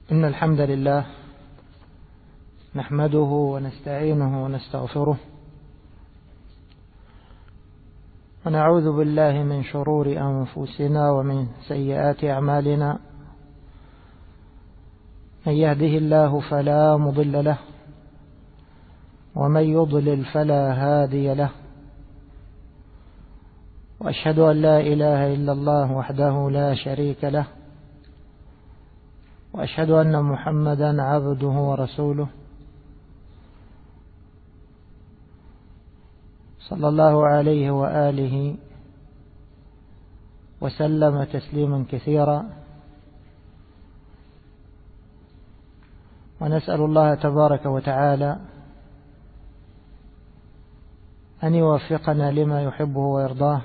إن الحمد لله نحمده ونستعينه ونستغفره ونعوذ بالله من شرور أنفسنا ومن سيئات أعمالنا. من يهده الله فلا مضل له ومن يضلل فلا هادي له، وأشهد أن لا إله إلا الله وحده لا شريك له، وأشهد أن محمدا عبده ورسوله صلى الله عليه وآله وسلم تسليما كثيرا. ونسأل الله تبارك وتعالى أن يوفقنا لما يحبه ويرضاه،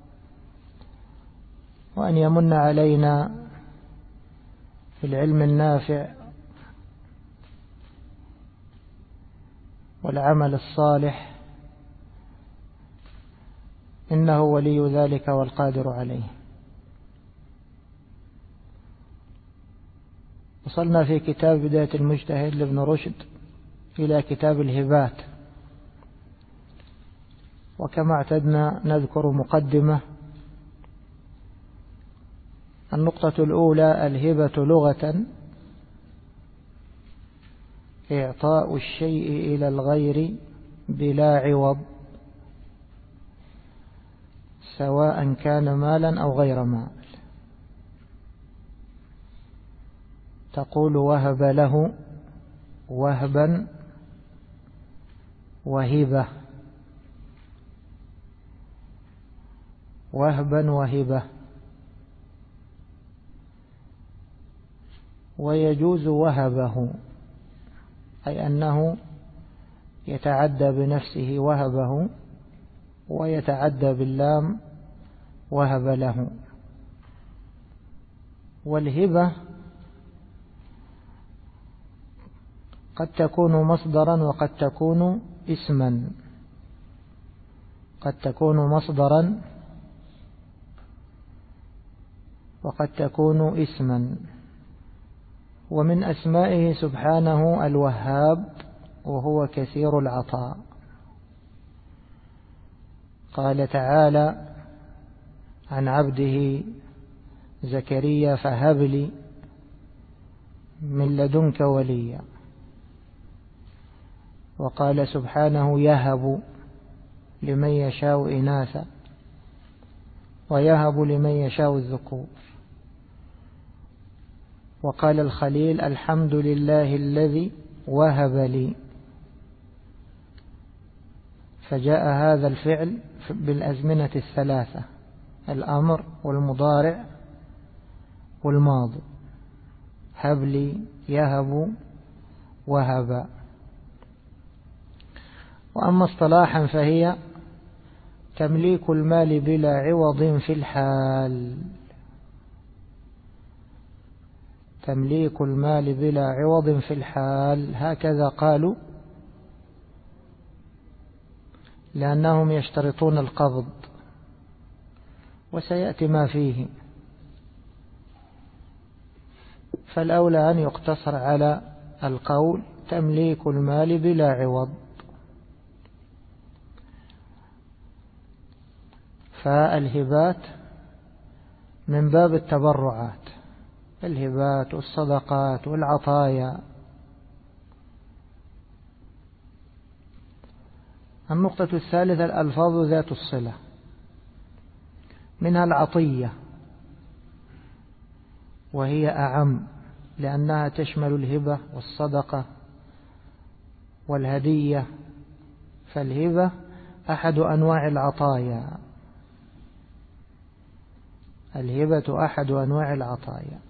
وأن يمن علينا بالعلم النافع والعمل الصالح، إنه ولي ذلك والقادر عليه. وصلنا في كتاب بداية المجتهد لابن رشد إلى كتاب الهبات، وكما اعتدنا نذكر مقدمة. النقطة الأولى: الهبة لغة إعطاء الشيء إلى الغير بلا عوض، سواء كان مالا أو غير مال. تقول وهب له وهبا وهبة، وهبا وهبة. ويجوز وهبه، أي أنه يتعدى بنفسه وهبه، ويتعدى باللام وهب له. والهبة قد تكون مصدرا وقد تكون اسما، قد تكون مصدرا وقد تكون اسما. ومن أسمائه سبحانه الوهاب، وهو كثير العطاء. قال تعالى عن عبده زكريا: فهب لي من لدنك وليا. وقال سبحانه: يهب لمن يشاء إناثا ويهب لمن يشاء الذكور. وقال الخليل: الحمد لله الذي وهب لي. فجاء هذا الفعل بالأزمنة الثلاثة: الأمر والمضارع والماضي، هب لي، يهب، وهب. وأما اصطلاحا فهي تمليك المال بلا عوض في الحال، تمليك المال بلا عوض في الحال. هكذا قالوا، لأنهم يشترطون القبض، وسيأتي ما فيه، فالأولى أن يقتصر على القول تمليك المال بلا عوض. فالهبات من باب التبرعات، الهبات والصدقات والعطايا. النقطة الثالثة: الألفاظ ذات الصلة، منها العطية، وهي أعم لأنها تشمل الهبة والصدقة والهدية. فالهبة أحد أنواع العطايا، الهبة أحد أنواع العطايا.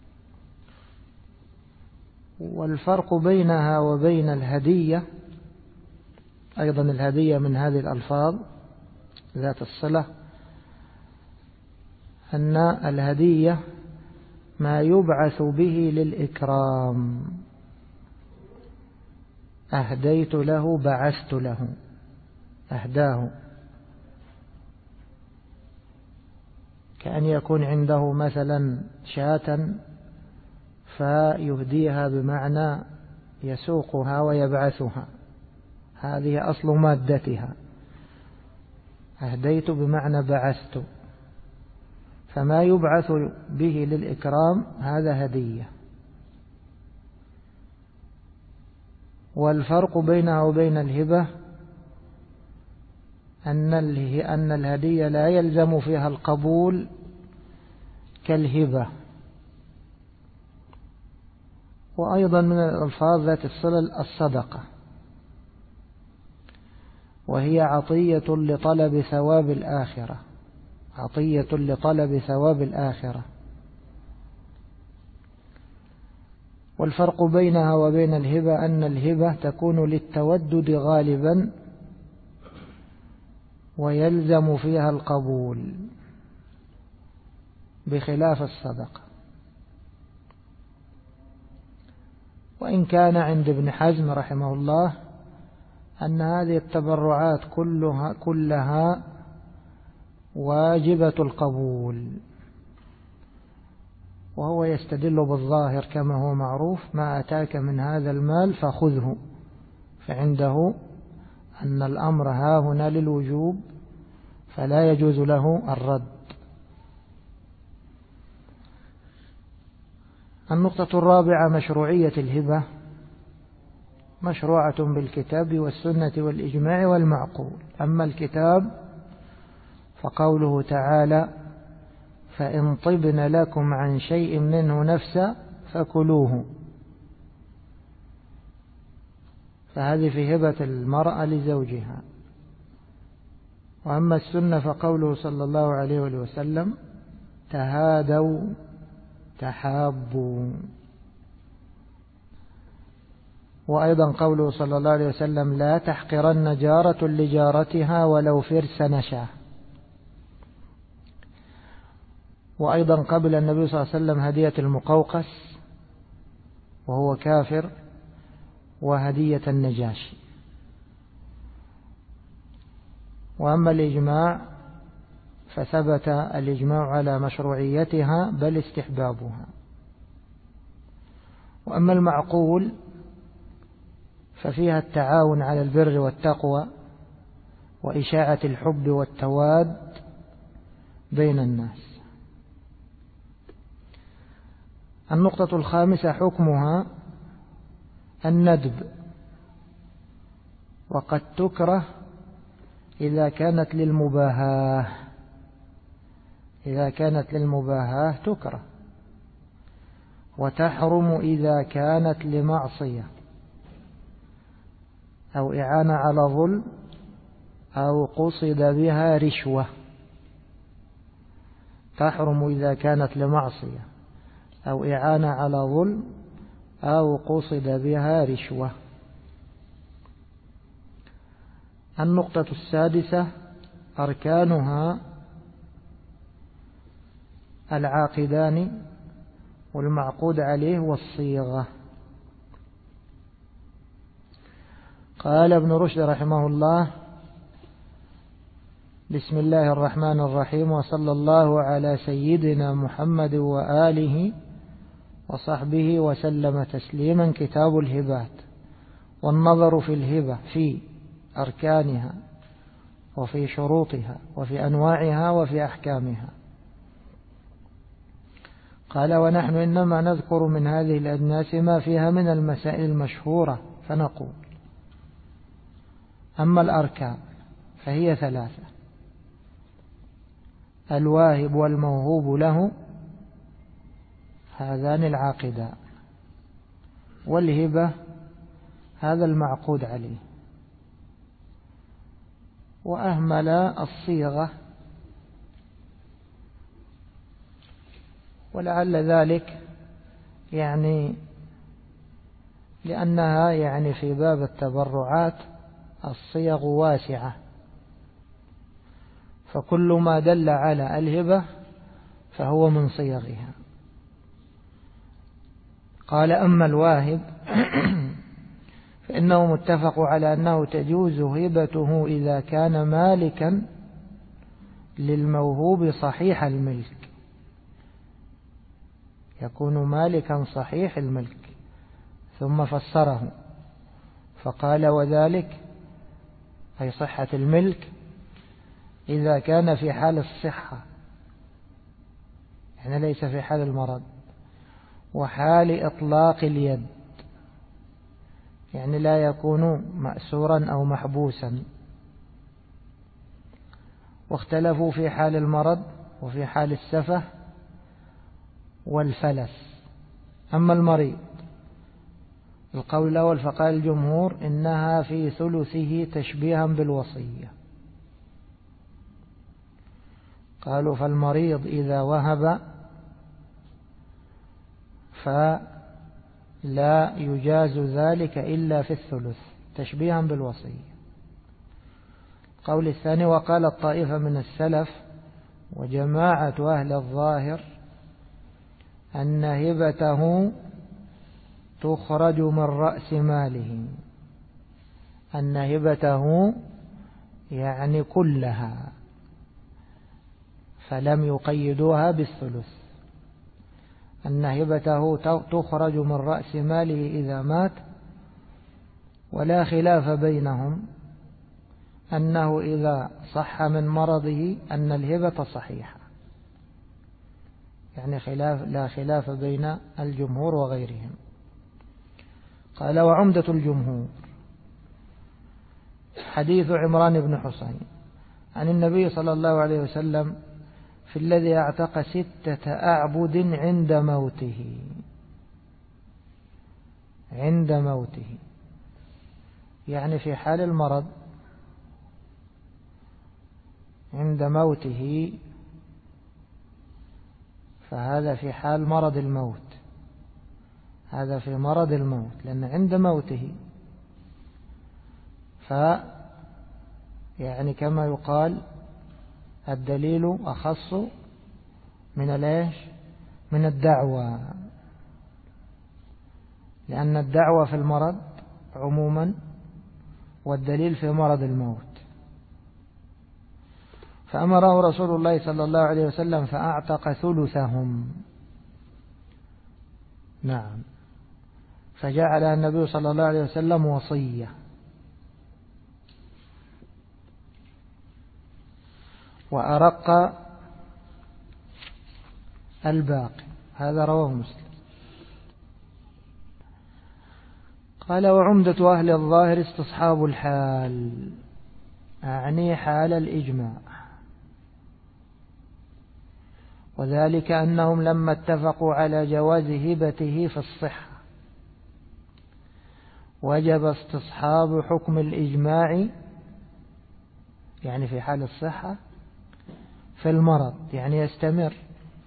والفرق بينها وبين الهدية، أيضا الهدية من هذه الألفاظ ذات الصلة، أن الهدية ما يبعث به للإكرام. أهديت له، بعثت له، أهداه. كأن يكون عنده مثلا شاة فيهديها بمعنى يسوقها ويبعثها، هذه أصل مادتها. أهديت بمعنى بعثت، فما يبعث به للإكرام هذا هدية. والفرق بينها وبين الهبة أن الهدية لا يلزم فيها القبول كالهبة. وأيضا من الألفاظ ذات الصلة الصدقة، وهي عطية لطلب ثواب الآخرة، عطية لطلب ثواب الآخرة. والفرق بينها وبين الهبة أن الهبة تكون للتودد غالبا ويلزم فيها القبول، بخلاف الصدقة. وإن كان عند ابن حزم رحمه الله أن هذه التبرعات كلها واجبة القبول، وهو يستدل بالظاهر كما هو معروف: ما أتاك من هذا المال فخذه، فعنده أن الأمر هاهنا للوجوب فلا يجوز له الرد. النقطة الرابعة مشروعية الهبة، مشروعة بالكتاب والسنة والإجماع والمعقول. أما الكتاب فقوله تعالى: فإن طبن لكم عن شيء منه نفسا فكلوه، فهذه في هبة المرأة لزوجها. وأما السنة فقوله صلى الله عليه وسلم: تهادوا تحابوا. وأيضا قوله صلى الله عليه وسلم: لا تحقرن جارة لجارتها ولو فرس نشاه. وأيضا قبل النبي صلى الله عليه وسلم هدية المقوقس وهو كافر، وهدية النجاشي. وأما الإجماع فثبت الإجماع على مشروعيتها بل استحبابها. وأما المعقول ففيها التعاون على البر والتقوى وإشاعة الحب والتواد بين الناس. النقطة الخامسة حكمها الندب، وقد تكره إذا كانت للمباهاة، إذا كانت للمباهاة تكره، وتحرم إذا كانت لمعصية أو إعانة على ظلم أو قصد بها رشوة. تحرم إذا كانت لمعصية أو إعانة على ظلم أو قصد بها رشوة. النقطة السادسة أركانها العاقدان والمعقود عليه والصيغة. قال ابن رشد رحمه الله: بسم الله الرحمن الرحيم، وصلى الله على سيدنا محمد وآله وصحبه وسلم تسليما. كتاب الهبات. والنظر في الهبة في أركانها وفي شروطها وفي أنواعها وفي أحكامها. قال: ونحن إنما نذكر من هذه الأجناس ما فيها من المسائل المشهورة، فنقول: أما الأركان فهي ثلاثة: الواهب والموهوب له، هذان العاقدان، والهبة هذا المعقود عليه. وأهمل الصيغة، ولعل ذلك لأنها في باب التبرعات الصيغ واسعة، فكل ما دل على الهبة فهو من صيغها. قال: أما الواهب فإنه متفق على أنه تجوز هبته إذا كان مالكا للموهوب صحيح الملك، يكون مالكا صحيح الملك. ثم فسره فقال وذلك أي صحة الملك إذا كان في حال الصحة، يعني ليس في حال المرض، وحال إطلاق اليد، يعني لا يكون مأسورا أو محبوسا. واختلفوا في حال المرض وفي حال السفة والفلس. أما المريض القول الأول فقال الجمهور إنها في ثلثه تشبيها بالوصية. قالوا فالمريض إذا وهب فلا يجاز ذلك إلا في الثلث تشبيها بالوصية. القول الثاني وقال الطائفة من السلف وجماعة أهل الظاهر أن هبته تخرج من رأس ماله، أن هبته يعني كلها، فلم يقيدوها بالثلث، أن هبته تخرج من رأس ماله إذا مات. ولا خلاف بينهم أنه إذا صح من مرضه أن الهبة صحيحة، يعني لا خلاف بين الجمهور وغيرهم. قال وعمدة الجمهور حديث عمران بن حسين عن النبي صلى الله عليه وسلم في الذي اعتق 6 أعبد عند موته، عند موته يعني في حال المرض، عند موته، فهذا في حال مرض الموت، هذا في مرض الموت، لأن عند موته يعني كما يقال الدليل أخص من الدعوة، لأن الدعوة في المرض عموما والدليل في مرض الموت. فأمره رسول الله صلى الله عليه وسلم فأعتق ثلثهم. نعم، فجعل النبي صلى الله عليه وسلم وصية. وأرق الباقي، هذا رواه مسلم. قال وعمدة أهل الظاهر استصحاب الحال، أعني حال الإجماع، وذلك أنهم لما اتفقوا على جواز هبته في الصحة وجب استصحاب حكم الإجماع، يعني في حال الصحة، في المرض يعني يستمر،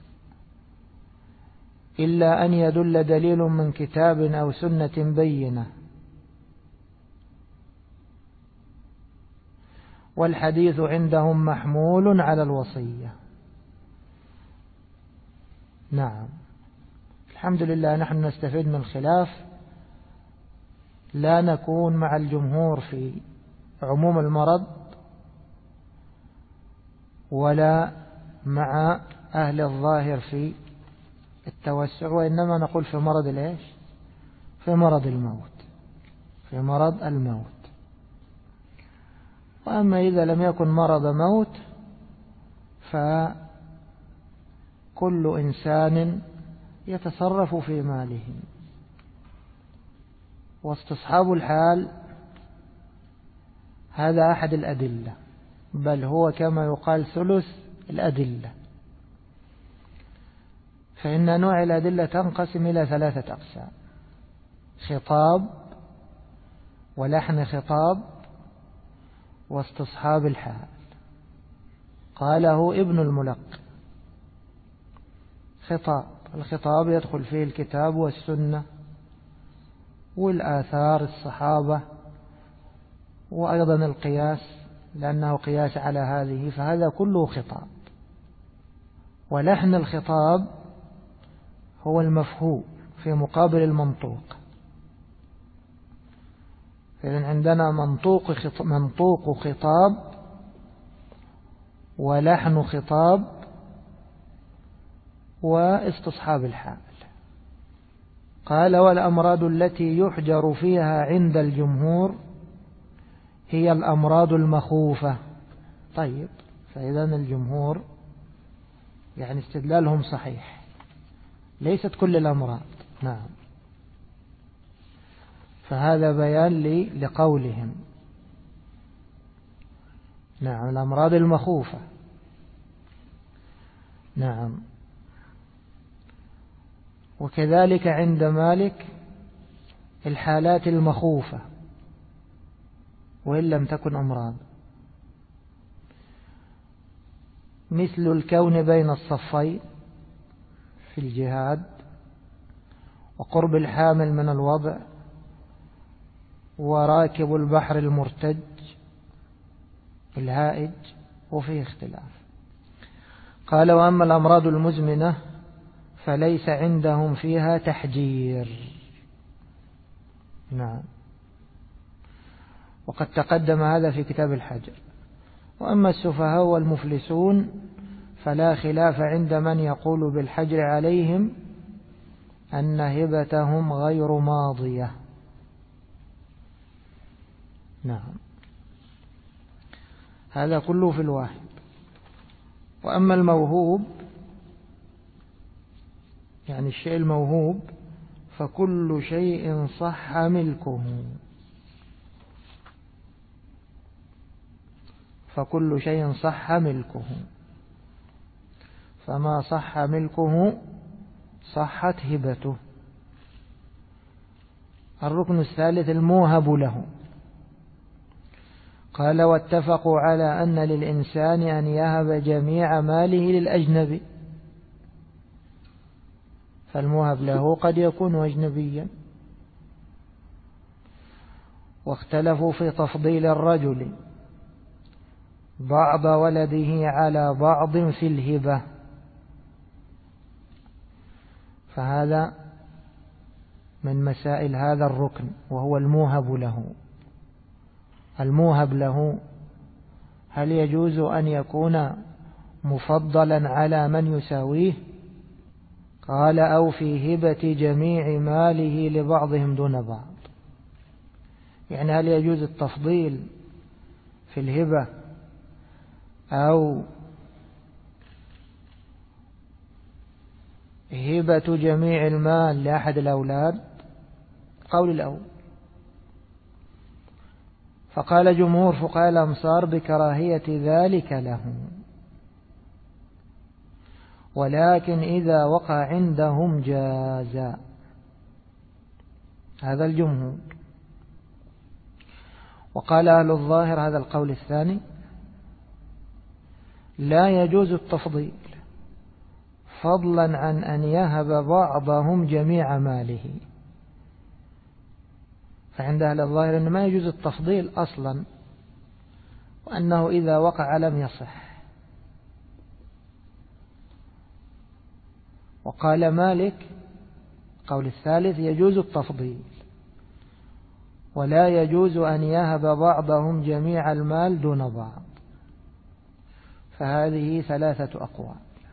إلا أن يدل دليل من كتاب أو سنة بينة. والحديث عندهم محمول على الوصية. نعم، الحمد لله نحن نستفيد من الخلاف، لا نكون مع الجمهور في عموم المرض ولا مع أهل الظاهر في التوسع، وإنما نقول في مرض الإيش؟ في مرض الموت، في مرض الموت. وأما إذا لم يكن مرض موت فكل إنسان يتصرف في ماله. واستصحاب الحال هذا أحد الأدلة، بل هو كما يقال ثلث الأدلة. فإن نوع الأدلة تنقسم إلى 3 أقسام: خطاب، ولحن خطاب، واستصحاب الحال. قاله ابن الملقن. خطاب، الخطاب يدخل فيه الكتاب والسنة والآثار الصحابة، وأيضا القياس لأنه قياس على هذه، فهذا كله خطاب. ولحن الخطاب هو المفهوم في مقابل المنطوق. إذن عندنا منطوق خطاب ولحن خطاب واستصحاب الحال. قال والأمراض التي يحجر فيها عند الجمهور هي الأمراض المخوفة. طيب، فإذا الجمهور يعني استدلالهم صحيح، ليست كل الأمراض. نعم، فهذا بيان لقولهم. نعم، الأمراض المخوفة. نعم، وكذلك عند مالك الحالات المخوفة وإن لم تكن أمراض، مثل الكون بين الصفين في الجهاد، وقرب الحامل من الوضع، وراكب البحر المرتج الهائج، وفيه اختلاف. قال وأما الأمراض المزمنة فليس عندهم فيها تحجير. نعم، وقد تقدم هذا في كتاب الحجر. وأما السفهاء والمفلسون فلا خلاف عند من يقول بالحجر عليهم أن هبتهم غير ماضية. نعم، هذا كله في الواحد. وأما الموهوب يعني الشيء الموهوب فكل شيء صح ملكه، فكل شيء صح ملكه، فما صح ملكه صحت هبته. الركن الثالث الموهب له. قال واتفقوا على أن للإنسان أن يهب جميع ماله للأجنبي، فالموهب له قد يكون أجنبيا. واختلفوا في تفضيل الرجل بعض ولده على بعض في الهبة، فهذا من مسائل هذا الركن، وهو الموهب له. الموهب له هل يجوز أن يكون مفضلا على من يساويه؟ قال أو في هبة جميع ماله لبعضهم دون بعض، يعني هل يجوز التفضيل في الهبة أو هبة جميع المال لأحد الأولاد؟ قول الأول. فقال جمهور فقهاء الأمصار بكراهية ذلك له، ولكن إذا وقع عندهم جاز. هذا الجمهور. وقال أهل الظاهر هذا القول الثاني لا يجوز التفضيل فضلا عن أن يهب بعضهم جميع ماله. فعند أهل الظاهر أنه ما يجوز التفضيل أصلا، وأنه إذا وقع لم يصح. وقال مالك قول الثالث يجوز التفضيل ولا يجوز أن يهب بعضهم جميع المال دون بعض. فهذه ثلاثة أقوال.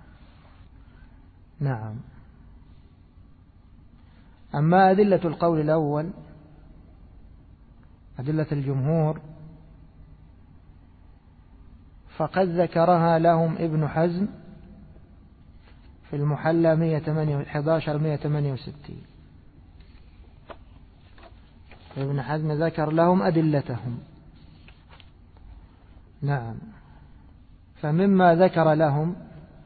نعم. أما أدلة القول الأول، أدلة الجمهور، فقد ذكرها لهم ابن حزم في المحلى 1168. ابن حزم ذكر لهم أدلتهم. نعم. فمما ذكر لهم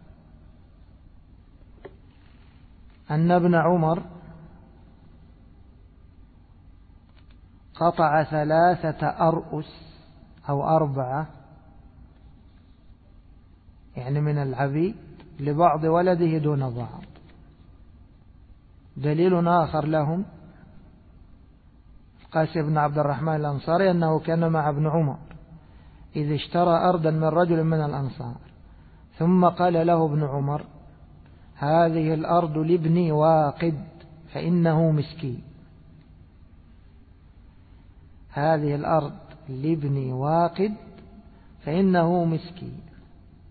أن ابن عمر قطع 3 أرؤس أو 4 يعني من العبيد لبعض ولده دون بعض. دليل آخر لهم قاسم بن عبد الرحمن الأنصاري أنه كان مع ابن عمر إذ اشترى أرضا من رجل من الأنصار، ثم قال له ابن عمر هذه الأرض لابني واقد فإنه مسكين. هذه الأرض لابني واقد فإنه مسكين.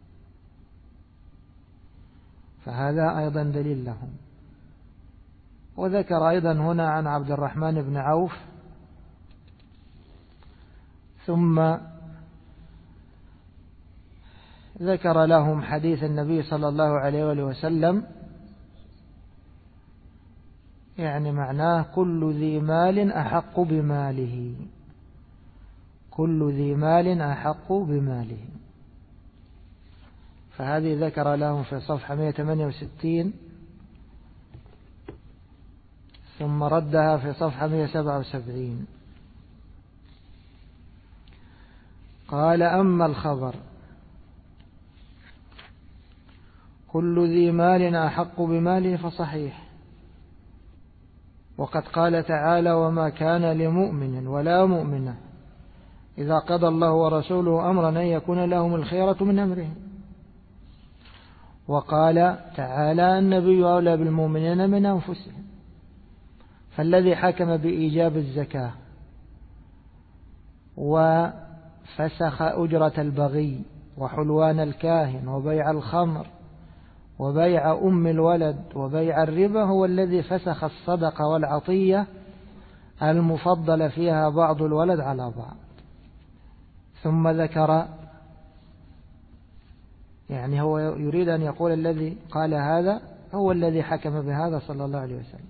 فهذا أيضا دليل لهم. وذكر أيضا هنا عن عبد الرحمن بن عوف، ثم ذكر لهم حديث النبي صلى الله عليه وسلم، يعني معناه كل ذي مال أحق بماله، كل ذي مال أحق بماله. فهذه ذكر لهم في صفحة 168، ثم ردها في صفحة 177. قال: أما الخبر كل ذي مال أحق بماله فصحيح، وقد قال تعالى: وما كان لمؤمن ولا مؤمنة إذا قضى الله ورسوله أمرا أن يكون لهم الخيرة من أمرهم. وقال تعالى: النبي أولى بالمؤمنين من أنفسهم. فالذي حكم بإيجاب الزكاة وفسخ أجرة البغي وحلوان الكاهن وبيع الخمر وبيع أم الولد وبيع الربا هو الذي فسخ الصدقة والعطية المفضل فيها بعض الولد على بعض. ثم ذكر، يعني هو يريد أن يقول الذي قال هذا هو الذي حكم بهذا صلى الله عليه وسلم.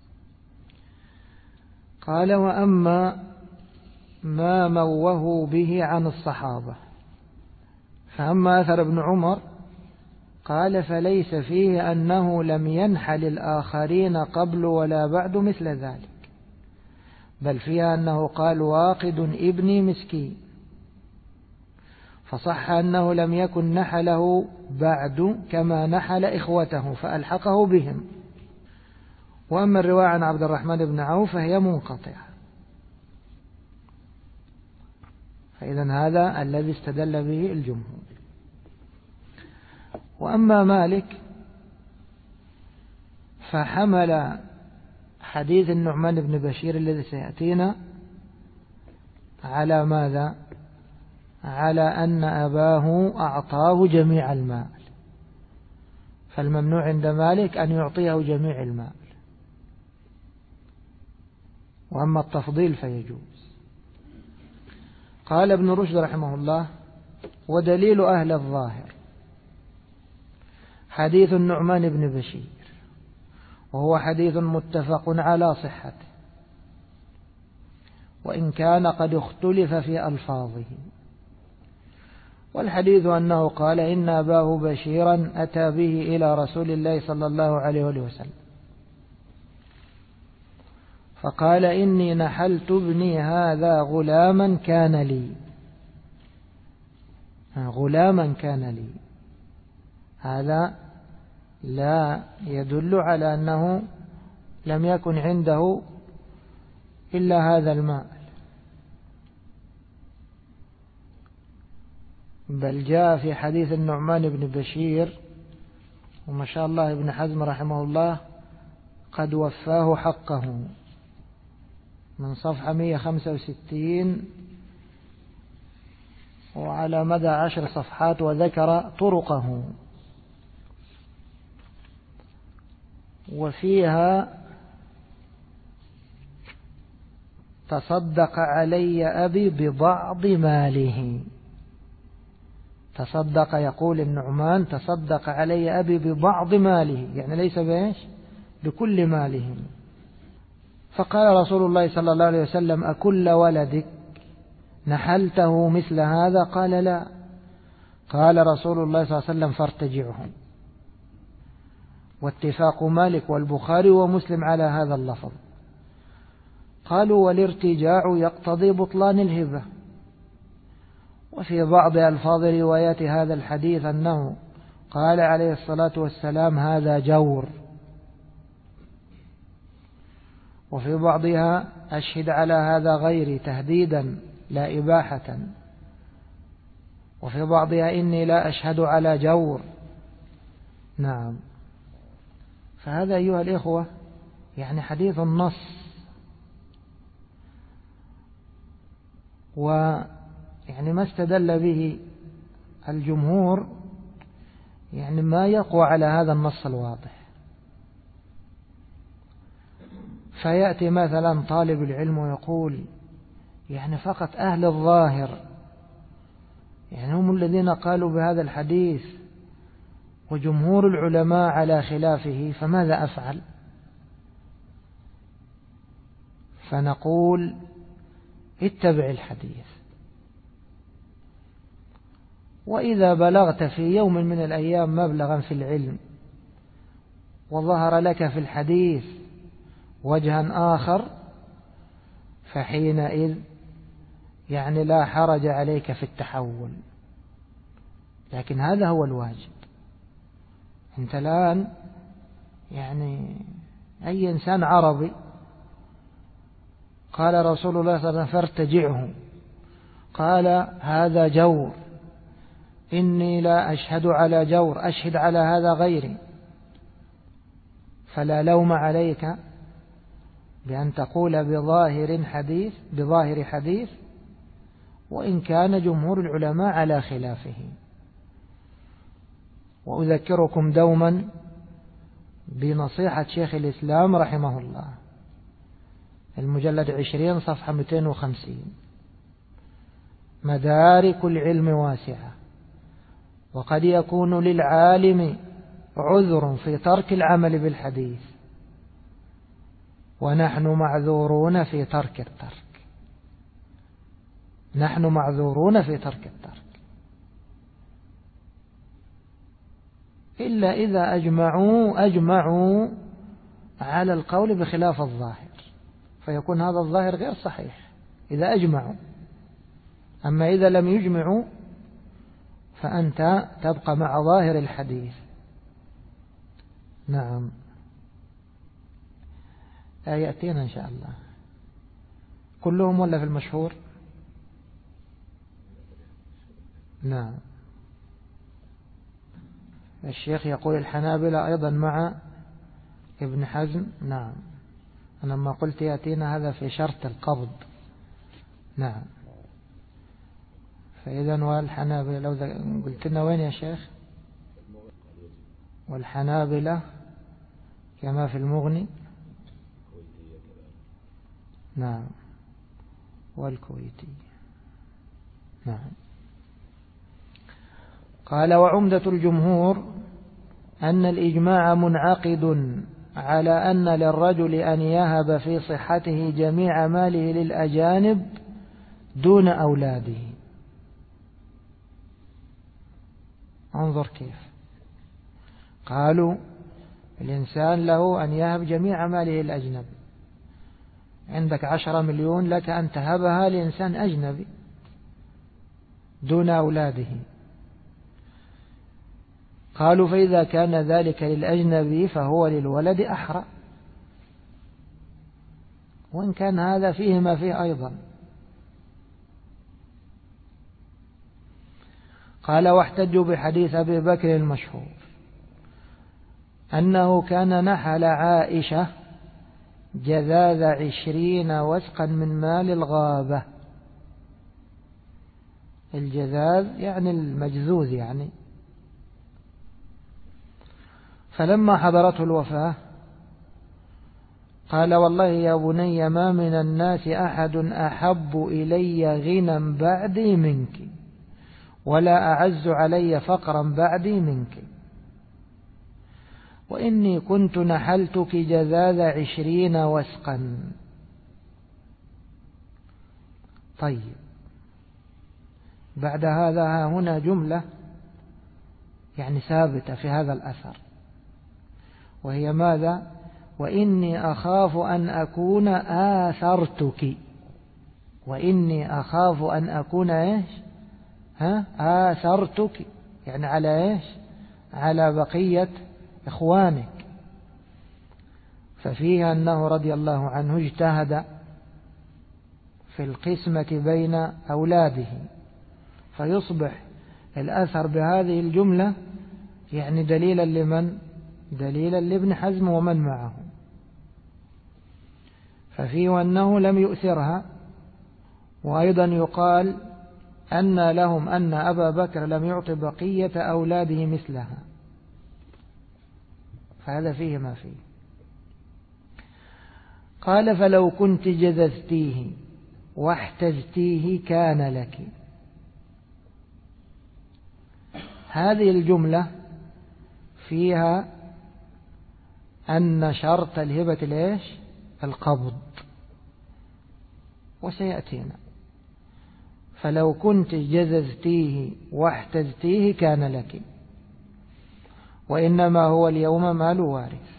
قال: وأما ما موه به عن الصحابة، فأما أثر ابن عمر قال: فليس فيه أنه لم ينحل الآخرين قبل ولا بعد مثل ذلك، بل فيها أنه قال: واقد ابني مسكين، فصح أنه لم يكن نحله بعد كما نحل إخوته فألحقه بهم. وأما الرواية عن عبد الرحمن بن عوف فهي منقطعة. فإذن هذا الذي استدل به الجمهور. وأما مالك فحمل حديث النعمان بن بشير الذي سيأتينا على ماذا؟ على أن أباه أعطاه جميع المال، فالممنوع عند مالك أن يعطيه جميع المال، وأما التفضيل فيجوز. قال ابن رشد رحمه الله: ودليل أهل الظاهر حديث النعمان بن بشير، وهو حديث متفق على صحته، وإن كان قد اختلف في ألفاظه. والحديث أنه قال: إن أباه بشيرا أتى به إلى رسول الله صلى الله عليه وسلم فقال: إني نحلت ابني هذا غلاما كان لي، غلاما كان لي. هذا لا يدل على أنه لم يكن عنده إلا هذا المال، بل جاء في حديث النعمان بن بشير، وما شاء الله ابن حزم رحمه الله قد وفاه حقه، من صفحة 165 وعلى مدى 10 صفحات، وذكر طرقه، وفيها: تصدق علي أبي ببعض ماله. تصدق، يقول النعمان: تصدق علي أبي ببعض ماله، يعني ليس بإيش؟ بكل ماله. فقال رسول الله صلى الله عليه وسلم: أكل ولدك نحلته مثل هذا؟ قال: لا. قال رسول الله صلى الله عليه وسلم: فارتجعه. واتفاق مالك والبخاري ومسلم على هذا اللفظ. قالوا: والارتجاع يقتضي بطلان الهبة. وفي بعض ألفاظ روايات هذا الحديث أنه قال عليه الصلاة والسلام: هذا جور. وفي بعضها: أشهد على هذا غيري، تهديدا لا إباحة. وفي بعضها: إني لا أشهد على جور. نعم. فهذا أيها الإخوة يعني حديث النص، ويعني ما استدل به الجمهور يعني ما يقوى على هذا النص الواضح. فيأتي مثلا طالب العلم ويقول يعني فقط أهل الظاهر يعني هم الذين قالوا بهذا الحديث وجمهور العلماء على خلافه، فماذا أفعل؟ فنقول اتبع الحديث، وإذا بلغت في يوم من الأيام مبلغا في العلم وظهر لك في الحديث وجها آخر فحينئذ يعني لا حرج عليك في التحول، لكن هذا هو الواجب. أنت الآن يعني أي إنسان عربي قال رسول الله صلى الله عليه وسلم فارتجعه، قال هذا جور، إني لا أشهد على جور، أشهد على هذا غيري، فلا لوم عليك بأن تقول بظاهر حديث وإن كان جمهور العلماء على خلافه. وأذكركم دوما بنصيحة شيخ الإسلام رحمه الله، المجلد 20 صفحة 250: مدارك العلم واسعة، وقد يكون للعالم عذر في ترك العمل بالحديث، ونحن معذورون في ترك الترك. نحن معذورون في ترك الترك إلا إذا أجمعوا على القول بخلاف الظاهر، فيكون هذا الظاهر غير صحيح إذا أجمعوا. أما إذا لم يجمعوا فأنت تبقى مع ظاهر الحديث. نعم، يأتينا إن شاء الله كلهم ولا في المشهور؟ نعم. الشيخ يقول الحنابلة أيضا مع ابن حزم. نعم، أنا ما قلت يأتينا هذا في شرط القبض. نعم، فإذا والحنابلة لو قلت لنا وين يا شيخ؟ والحنابلة كما في المغني. نعم، والكويتي. نعم. قال وعمدة الجمهور أن الإجماع منعقد على أن للرجل أن يهب في صحته جميع ماله للأجانب دون أولاده. انظر كيف قالوا الإنسان له أن يهب جميع ماله للأجنبي. عندك 10 مليون لك أن تهبها لإنسان أجنبي دون أولاده. قالوا فإذا كان ذلك للأجنبي فهو للولد أحرى، وإن كان هذا فيه ما فيه أيضا. قال واحتجوا بحديث أبي بكر المشهور أنه كان نحل عائشة جذاذ 20 وسقا من مال الغابة. الجذاذ يعني المجذوذ يعني. فلما حضرته الوفاة قال والله يا بني ما من الناس أحد أحب إلي غنى بعدي منك، ولا أعز علي فقرا بعدي منك، وإني كنت نحلتك جذاذ 20 وسقا. طيب، بعد هذا هنا جملة يعني ثابتة في هذا الأثر، وهي ماذا؟ وإني أخاف أن أكون آثرتك. وإني أخاف أن أكون إيش؟ آثرتك يعني على إيش؟ على بقية إخوانك. ففيها أنه رضي الله عنه اجتهد في القسمة بين أولاده، فيصبح الأثر بهذه الجملة يعني دليلا لمن؟ دليلا لابن حزم ومن معه. ففيه أنه لم يؤثرها. وأيضا يقال أن لهم أن أبا بكر لم يعطي بقية أولاده مثلها، فهذا فيه ما فيه. قال فلو كنت جذذتيه واحتزتيه كان لك. هذه الجملة فيها أن شرط الهبة ليش؟ القبض، وسيأتينا. فلو كنت جذذتيه واحتزتيه كان لك، وإنما هو اليوم مال وارث.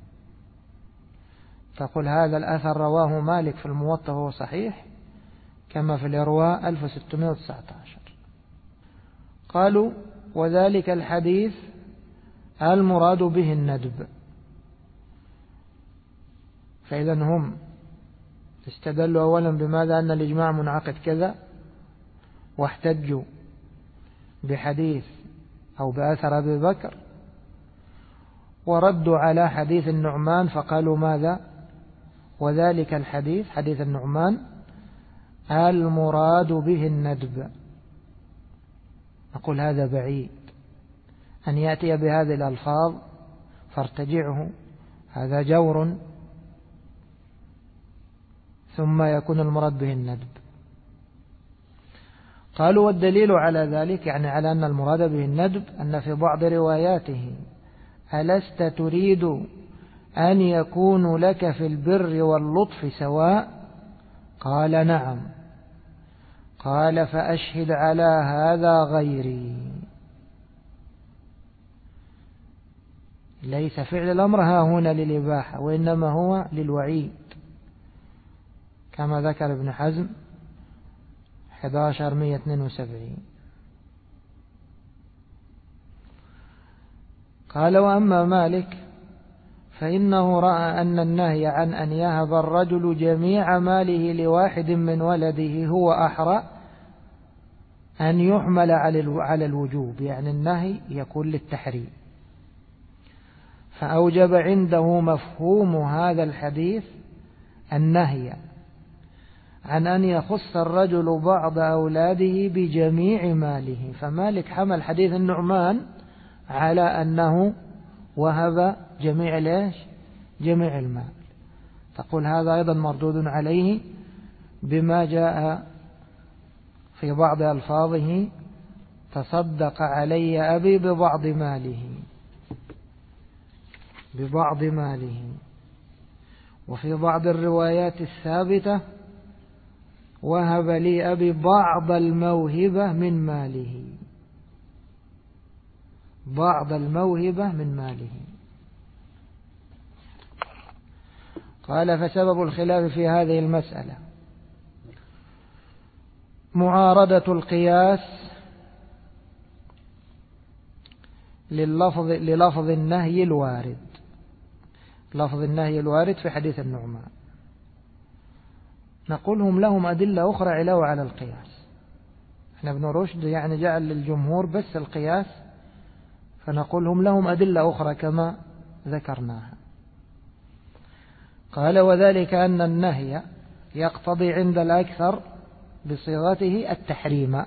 تقول هذا الأثر رواه مالك في الموطأ وهو صحيح، كما في الإرواء 1619. قالوا وذلك الحديث المراد به الندب. فإذا هم استدلوا أولا بماذا؟ أن الإجماع منعقد كذا، واحتجوا بحديث أو بأثر أبي بكر، وردوا على حديث النعمان فقالوا ماذا؟ وذلك الحديث حديث النعمان المراد به الندب. نقول هذا بعيد أن يأتي بهذه الألفاظ فارتجعه، هذا جور، ثم يكون المراد به الندب. قالوا والدليل على ذلك، يعني على أن المراد به الندب، أن في بعض رواياته ألست تريد أن يكون لك في البر واللطف سواء؟ قال نعم. قال فأشهد على هذا غيري. ليس فعل الأمر ها هنا للإباحة، وإنما هو للوعيد، كما ذكر ابن حزم 1172. قال وأما مالك فإنه رأى أن النهي عن أن يهب الرجل جميع ماله لواحد من ولده هو أحرى أن يحمل على الوجوب، يعني النهي يكون للتحريم. فأوجب عنده مفهوم هذا الحديث النهي عن أن يخص الرجل بعض أولاده بجميع ماله. فمالك حمل حديث النعمان على أنه وهب جميع ليش؟ جميع المال. تقول هذا أيضا مردود عليه بما جاء في بعض ألفاظه تصدق علي أبي ببعض ماله، وفي بعض الروايات الثابتة وهب لي أبي بعض الموهبة من ماله، بعض الموهبة من ماله. قال فسبب الخلاف في هذه المسألة معارضة القياس للفظ النهي الوارد، لفظ النهي الوارد في حديث النعمان. نقولهم لهم أدلة أخرى علاوة على القياس. احنا ابن رشد يعني جعل للجمهور بس القياس، فنقولهم لهم أدلة أخرى كما ذكرناها. قال وذلك أن النهي يقتضي عند الأكثر بصيغته التحريم،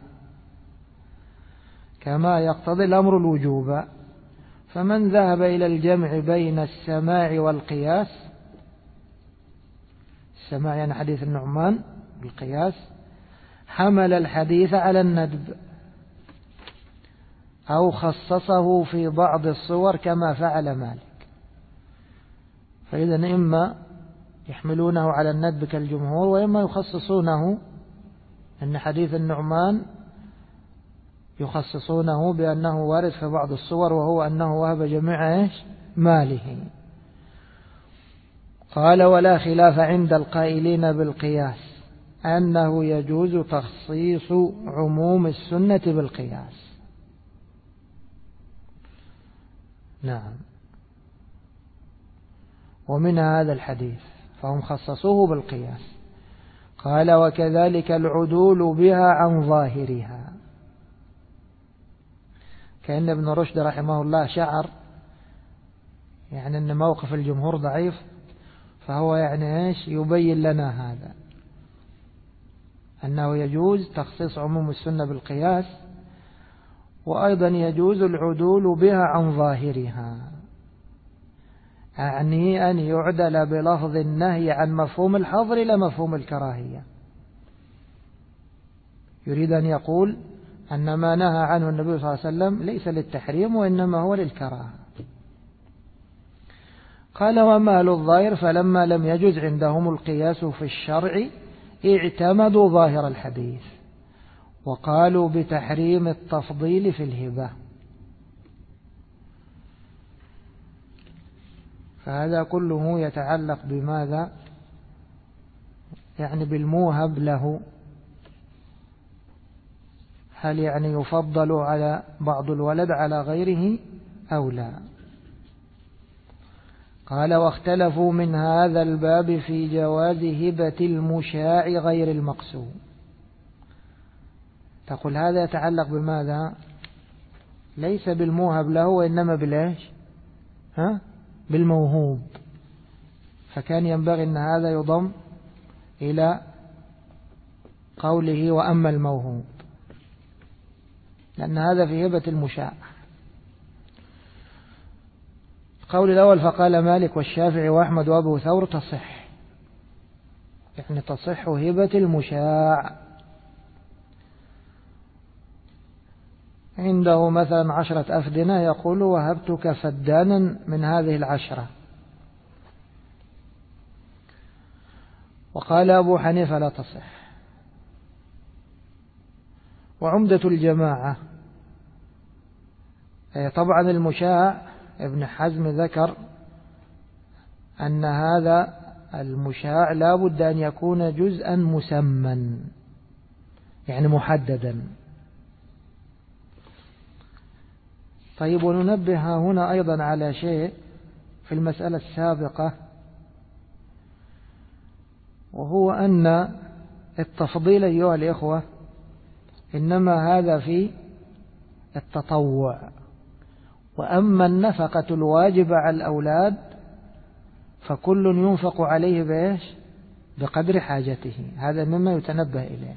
كما يقتضي الأمر الوجوب. فمن ذهب إلى الجمع بين السماع والقياس، السماع يعني حديث النعمان، القياس حمل الحديث على الندب أو خصصه في بعض الصور كما فعل مالك. فإذا إما يحملونه على الندب كالجمهور، وإما يخصصونه أن حديث النعمان يخصصونه بأنه وارد في بعض الصور، وهو أنه وهب جميع ماله. قال ولا خلاف عند القائلين بالقياس أنه يجوز تخصيص عموم السنة بالقياس. نعم، ومن هذا الحديث فهم خصصوه بالقياس. قال وكذلك العدول بها عن ظاهرها. كأن ابن رشد رحمه الله شعر يعني أن موقف الجمهور ضعيف، فهو يعني إيش يبين لنا هذا، أنه يجوز تخصيص عموم السنة بالقياس، وأيضا يجوز العدول بها عن ظاهرها. أعني أن يعدل بلفظ النهي عن مفهوم الحظر إلى مفهوم الكراهية. يريد أن يقول أن ما نهى عنه النبي صلى الله عليه وسلم ليس للتحريم وإنما هو للكراهة. قال ومال الظاهر فلما لم يجز عندهم القياس في الشرع اعتمدوا ظاهر الحديث وقالوا بتحريم التفضيل في الهبة. فهذا كله يتعلق بماذا؟ يعني بالموهب له، هل يعني يفضل على بعض الولد على غيره أو لا؟ قال واختلفوا من هذا الباب في جواز هبة المشاع غير المقسوم. تقول هذا يتعلق بماذا؟ ليس بالموهب له وإنما بالإيش؟ بالموهوب. فكان ينبغي أن هذا يضم إلى قوله وأما الموهوب، لأن هذا في هبة المشاع. القول الأول فقال مالك والشافعي وأحمد وأبو ثور تصح، يعني تصح هبة المشاع. عنده مثلا 10 أفدنة يقول وهبتك فدانا من هذه 10. وقال أبو حنيفة لا تصح. وعمدة الجماعة طبعا المشاع ابن حزم ذكر أن هذا المشاع لا بد أن يكون جزءا مسمى، يعني محددا. طيب وننبه هنا أيضا على شيء في المسألة السابقة، وهو أن التفضيل أيها الإخوة إنما هذا في التطوع، وأما النفقة الواجبة على الأولاد فكل ينفق عليه بإيش؟ بقدر حاجته. هذا مما يتنبه إليه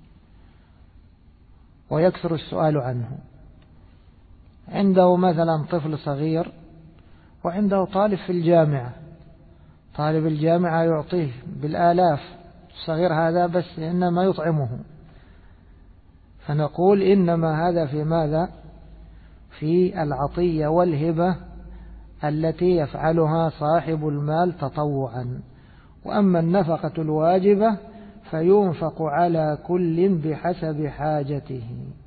ويكثر السؤال عنه. عنده مثلا طفل صغير وعنده طالب في الجامعة، طالب الجامعة يعطيه بالآلاف، الصغير هذا بس إنما يطعمه. فنقول إنما هذا في ماذا؟ في العطية والهبة التي يفعلها صاحب المال تطوعا. وأما النفقة الواجبة فينفق على كل بحسب حاجته،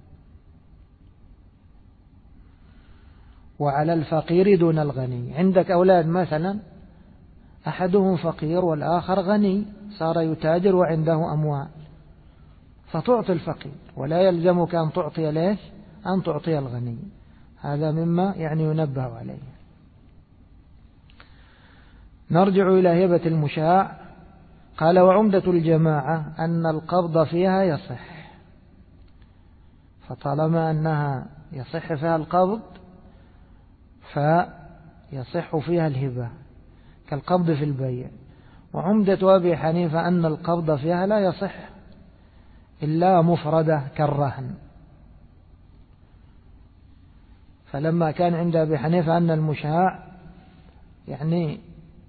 وعلى الفقير دون الغني. عندك أولاد مثلا أحدهم فقير والآخر غني، صار يتاجر وعنده أموال، فتعطي الفقير ولا يلزمك أن تعطي ليش؟ أن تعطي الغني. هذا مما يعني ينبه عليه. نرجع إلى هبة المشاع. قال وعمدة الجماعة أن القبض فيها يصح، فطالما أنها يصح فيها القبض فيصح فيها الهبة كالقبض في البيع. وعمدة أبي حنيفة أن القبض فيها لا يصح إلا مفردة كالرهن. فلما كان عند أبي حنيفة أن المشاع يعني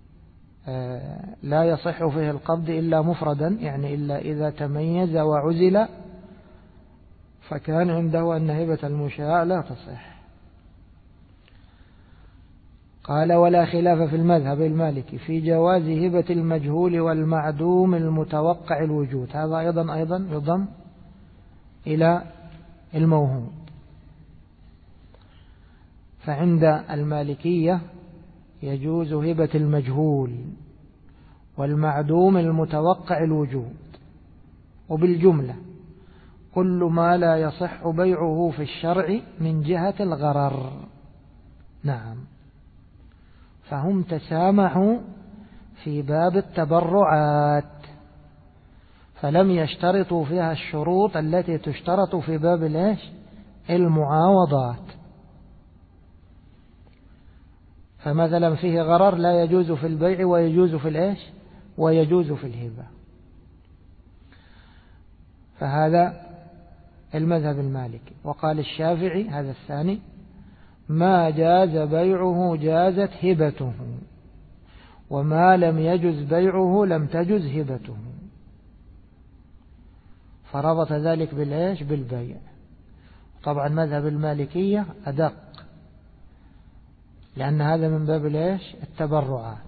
لا يصح فيه القبض إلا مفردا، يعني إلا إذا تميز وعزل، فكان عنده أن هبة المشاع لا تصح. قال ولا خلاف في المذهب المالكي في جواز هبة المجهول والمعدوم المتوقع الوجود. هذا أيضا يضم إلى الموهوب. فعند المالكية يجوز هبة المجهول والمعدوم المتوقع الوجود، وبالجملة كل ما لا يصح بيعه في الشرع من جهة الغرر. نعم، فهم تسامحوا في باب التبرعات، فلم يشترطوا فيها الشروط التي تشترط في باب المعاوضات. فمثلا فيه غرر لا يجوز في البيع ويجوز في ويجوز في الهبة. فهذا المذهب المالكي. وقال الشافعي هذا الثاني ما جاز بيعه جازت هبته. وما لم يجز بيعه لم تجز هبته، فربط ذلك بالإيش؟ بالبيع. طبعا مذهب المالكية أدق، لأن هذا من باب الإيش؟ التبرعات،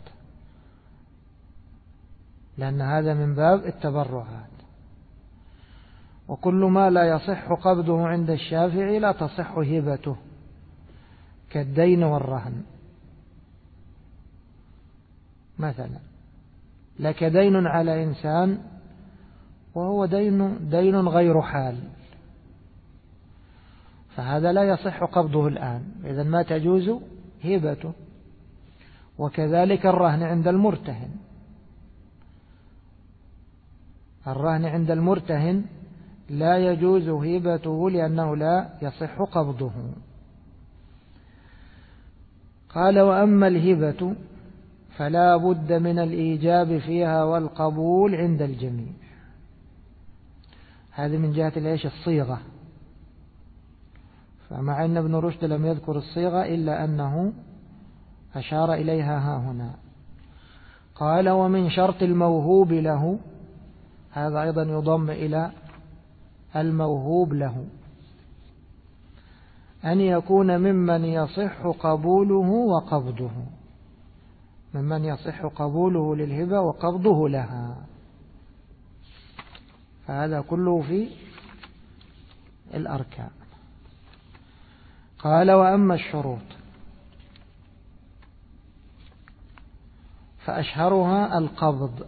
لأن هذا من باب التبرعات. وكل ما لا يصح قبضه عند الشافعي لا تصح هبته، كالدين والرهن. مثلا لك دين على إنسان وهو دين غير حال، فهذا لا يصح قبضه الآن، إذن ما تجوز هبته. وكذلك الرهن عند المرتهن، الرهن عند المرتهن لا يجوز هبته لأنه لا يصح قبضه. قال: وأما الهبة فلا بد من الإيجاب فيها والقبول عند الجميع. هذه من جهة الإيش؟ الصيغة. فمع أن ابن رشد لم يذكر الصيغة إلا أنه أشار إليها ها هنا. قال: ومن شرط الموهوب له، هذا أيضا يضم إلى الموهوب له، أن يكون ممن يصح قبوله وقبضه، ممن يصح قبوله للهبة وقبضه لها، فهذا كله في الأركان. قال: وأما الشروط فأشهرها القبض،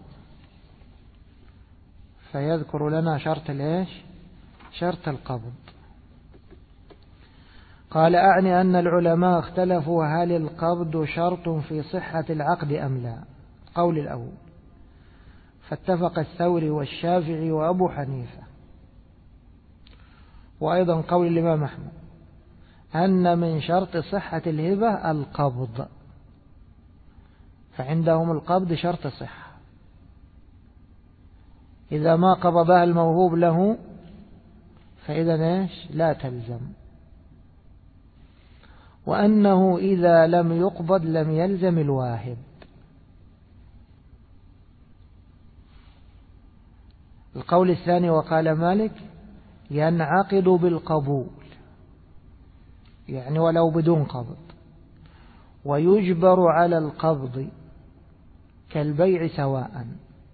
فيذكر لنا شرط الإيش؟ شرط القبض. قال: أعني أن العلماء اختلفوا هل القبض شرط في صحة العقد أم لا. قول الأول: فاتفق الثوري والشافعي وأبو حنيفة، وأيضا قول الإمام أحمد، أن من شرط صحة الهبة القبض، فعندهم القبض شرط صحة، إذا ما قبضها الموهوب له فإذا إيش؟ لا تلزم. وأنه إذا لم يقبض لم يلزم الواهب. القول الثاني: وقال مالك ينعقد بالقبول، يعني ولو بدون قبض، ويجبر على القبض كالبيع سواء،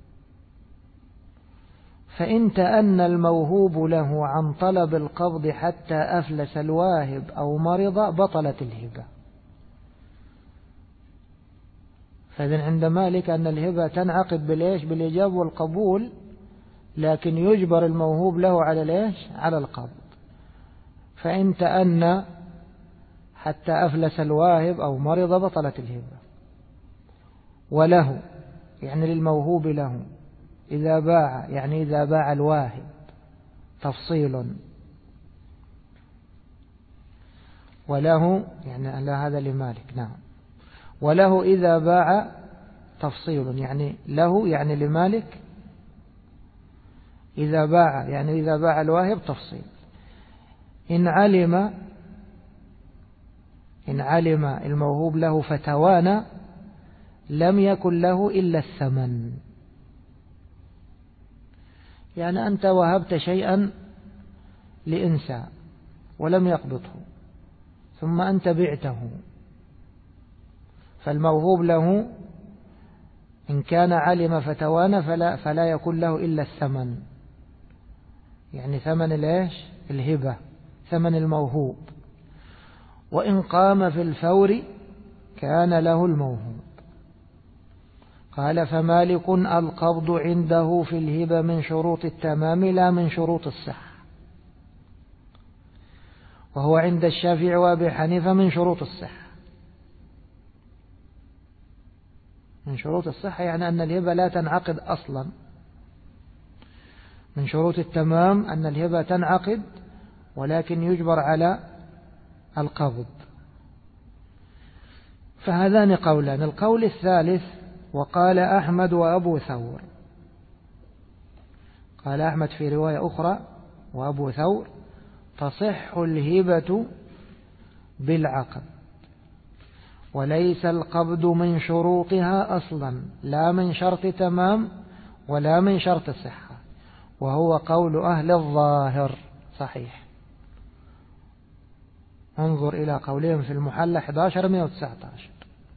فإن تأنى الموهوب له عن طلب القبض حتى أفلس الواهب أو مرض بطلت الهبة. فإذن عند مالك أن الهبة تنعقد بالإيش؟ بالإجاب والقبول، لكن يجبر الموهوب له على الإيش؟ على القبض. فإن تأنى حتى أفلس الواهب أو مرض بطلت الهبة. وله يعني للموهوب له، إذا باع يعني إذا باع الواهب، تفصيل. وله يعني لا، هذا لمالك، نعم. وله إذا باع تفصيل، يعني له يعني لمالك، إذا باع يعني إذا باع الواهب تفصيل. إن علم الموهوب له فتوانى لم يكن له إلا الثمن. يعني أنت وهبت شيئا لإنسان ولم يقبضه، ثم أنت بعته، فالموهوب له إن كان علم فتوانى فلا يكون له إلا الثمن، يعني ثمن الإيش؟ الهبة، ثمن الموهوب. وإن قام في الفور كان له الموهوب. قال: فمالك القبض عنده في الهبة من شروط التمام لا من شروط الصحة، وهو عند الشافعي وأبي حنيفة من شروط الصحة. من شروط الصحة يعني أن الهبة لا تنعقد أصلا. من شروط التمام أن الهبة تنعقد ولكن يجبر على القبض. فهذان قولان. القول الثالث: وقال أحمد وأبو ثور. قال أحمد في رواية أخرى وأبو ثور: تصح الهبة بالعقد، وليس القبض من شروطها أصلا، لا من شرط تمام ولا من شرط صحة، وهو قول أهل الظاهر صحيح. انظر إلى قولهم في المحلى 1119.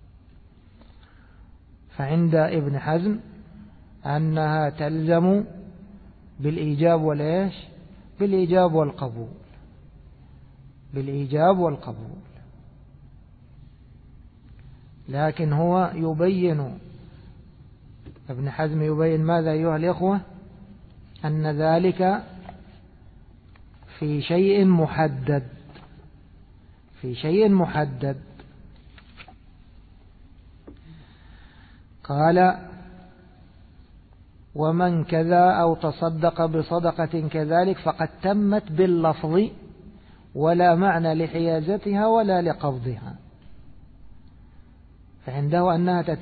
فعند ابن حزم أنها تلزم بالإيجاب والإيش، بالإيجاب والقبول، بالإيجاب والقبول. لكن هو يبين، ابن حزم يبين ماذا أيها الإخوة؟ أن ذلك في شيء محدد، في شيء محدد. قال ومن كذا أو تصدق بصدقة كذلك فقد تمت باللفظ ولا معنى لحيازتها ولا لقبضها. فعنده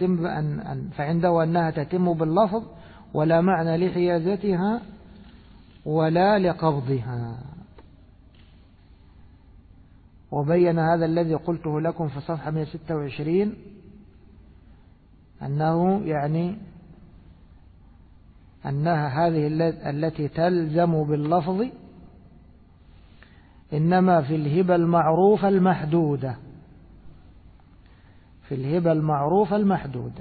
أنها تتم باللفظ ولا معنى لحيازتها ولا لقبضها. وبين هذا الذي قلته لكم في صفحة 126 أنه يعني أنها هذه التي تلزم باللفظ إنما في الهبة المعروفة المحدودة، في الهبة المعروفة المحدودة.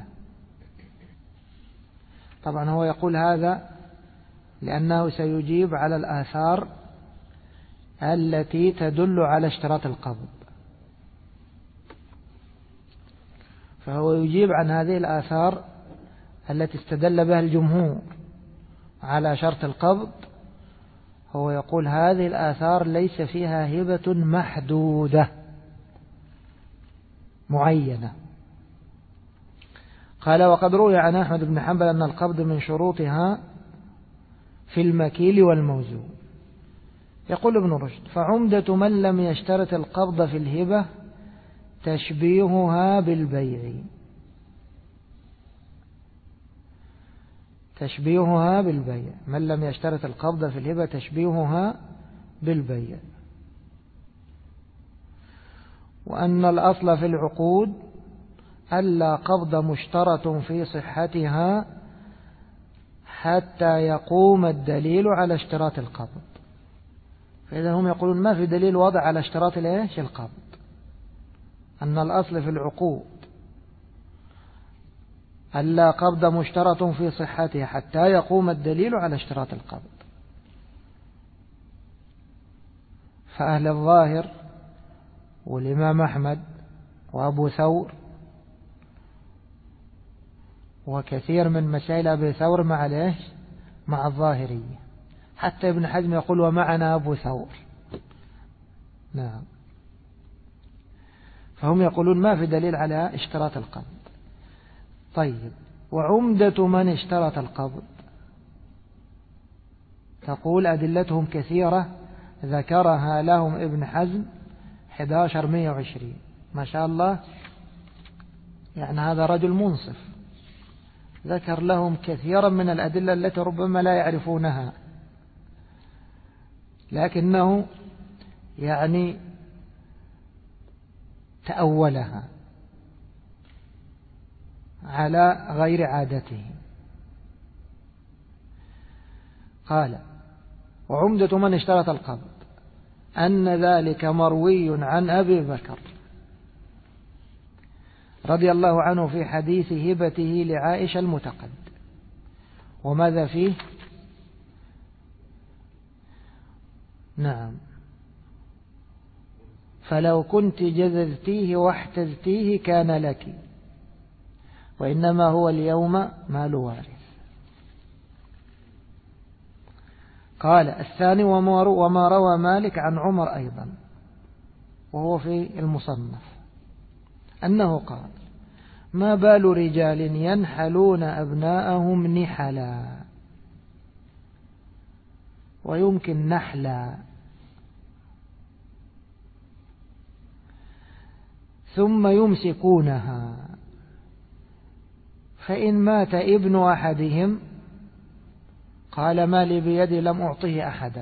طبعا هو يقول هذا لأنه سيجيب على الآثار التي تدل على اشتراط القبض، فهو يجيب عن هذه الآثار التي استدل بها الجمهور على شرط القبض. هو يقول هذه الآثار ليس فيها هبة محدودة معينة. قال وقد روي عن أحمد بن حنبل أن القبض من شروطها في المكيل والموزون. يقول ابن رشد فعمدة من لم يشترط القبض في الهبة تشبيهها بالبيع، تشبيهها بالبيع. من لم يشترط القبض في الهبة تشبيهها بالبيع. وأن الأصل في العقود ألا قبض مشترط في صحتها حتى يقوم الدليل على اشتراط القبض. فإذا هم يقولون ما في دليل واضح على اشتراط القبض. أن الأصل في العقود ألا قبض مشترط في صحتها حتى يقوم الدليل على اشتراط القبض. فأهل الظاهر والإمام أحمد وأبو ثور وكثير من مسائل أبي ثور مع الظاهرية، حتى ابن حزم يقول ومعنا أبو ثور. نعم. فهم يقولون ما في دليل على اشتراط القبض. طيب وعمدة من اشترط القبض تقول أدلتهم كثيرة ذكرها لهم ابن حزم 1120. ما شاء الله، يعني هذا رجل منصف، ذكر لهم كثيرا من الأدلة التي ربما لا يعرفونها، لكنه يعني تأولها على غير عادته. قال وعمدة من اشترط القبض أن ذلك مروي عن أبي بكر رضي الله عنه في حديث هبته لعائشة المتقد. وماذا فيه؟ نعم فلو كنت جذذتيه واحتزتيه كان لك، وإنما هو اليوم مال وارث. قال الثاني وما روى مالك عن عمر أيضا وهو في المصنف أنه قال ما بال رجال ينحلون أبناءهم نحلا، ويمكن نحلا، ثم يمسكونها، فإن مات ابن أحدهم قال ما لي بيدي لم أعطيه أحدا.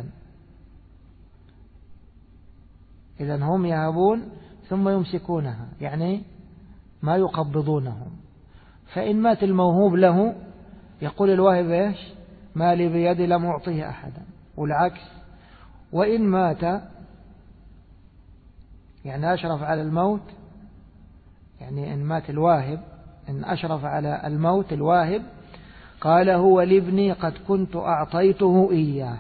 إذن هم يهبون ثم يمسكونها، يعني ما يقبضونهم. فإن مات الموهوب له يقول الواهب إيش؟ ما لي بيدي لم أعطيه أحدا، والعكس. وإن مات يعني أشرف على الموت، يعني إن مات الواهب إن أشرف على الموت الواهب قال هو لابني قد كنت أعطيته إياه.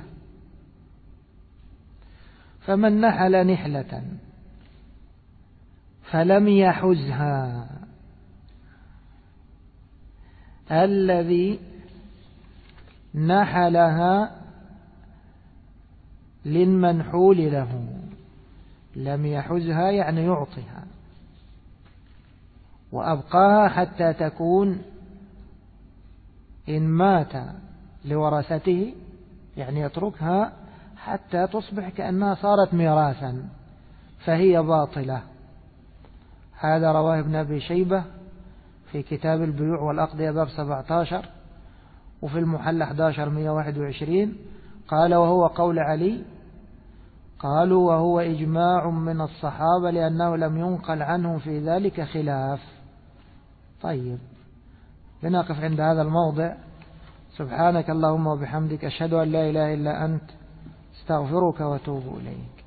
فمن نحل نحلة فلم يحزها الذي نحلها للمنحول له، لم يحزها يعني يعطيها وأبقاها حتى تكون إن مات لورثته، يعني يتركها حتى تصبح كأنها صارت ميراثا فهي باطلة. هذا رواه ابن أبي شيبة في كتاب البيوع والأقضية باب 17، وفي المحل 1121 قال وهو قول علي. قالوا وهو إجماع من الصحابة لأنه لم ينقل عنهم في ذلك خلاف. طيب، لنقف عند هذا الموضع. سبحانك اللهم وبحمدك أشهد أن لا إله إلا أنت استغفرك واتوب إليك.